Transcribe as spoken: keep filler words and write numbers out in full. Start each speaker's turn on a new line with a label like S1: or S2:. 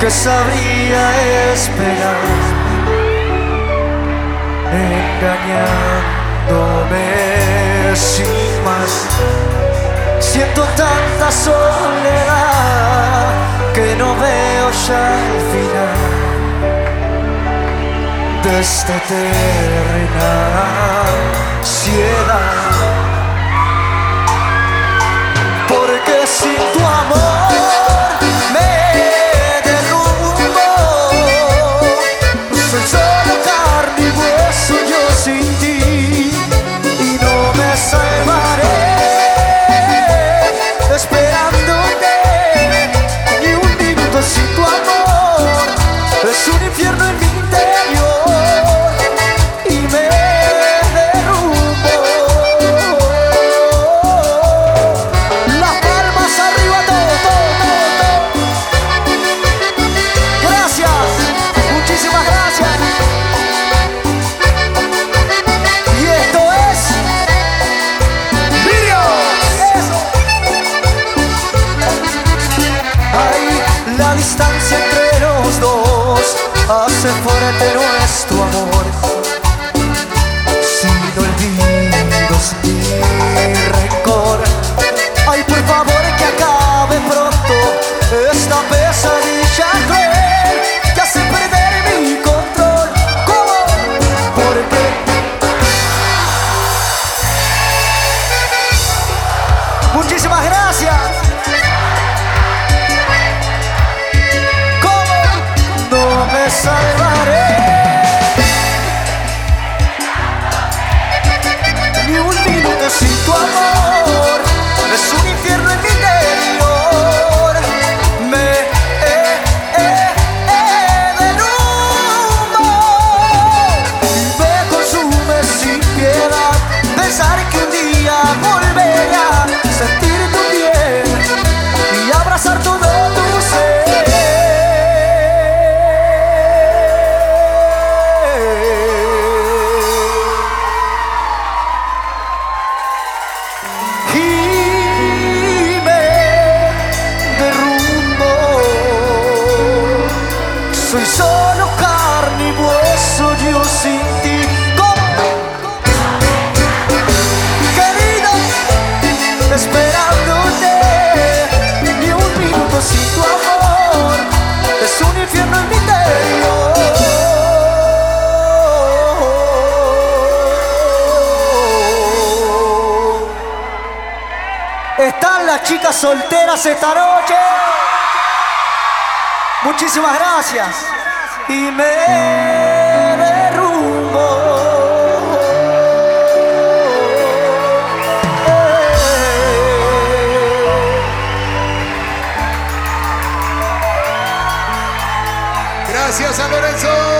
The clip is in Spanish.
S1: que sabría esperar, engañándome sin más. Siento tanta soledad que no veo ya el final de esta eterna ansiedad. Porque sin tu amor me derrumbo. Soy solo carne y hueso yo sin ti, y no me salvaré esperándote ni un minuto sin tu amor. Es un infierno en mi interior y me derrumbo. Las palmas arriba, todo, todo, todo, todo. Gracias, muchísimas gracias. Y esto es Vídeos. Eso. Ay, la distancia entre los dos hace fuerte nuestro amor. Sin olvidos ni rencor. Ay, por favor que acabe pronto esta pesadilla cruel que hace perder mi control. ¿Cómo? Porque muchísimas gracias. ¿Cómo? No me salvaré ni un minuto sin tu amor. Es un infierno en mi interior. Me eh, eh, eh, derrumbo y me consume sin piedad pensar que un día volveré a sentir tu piel y abrazar todo tu ser. Y me derrumbo. Soy solo carne y hueso yo sin ti. ¿Cómo? Querido, esperándote ni un minuto sin tu amor. Es un infierno en mi interior. Están las chicas solteras esta noche. Muchísimas gracias. Y me derrumbo.
S2: Gracias a Lorenzo.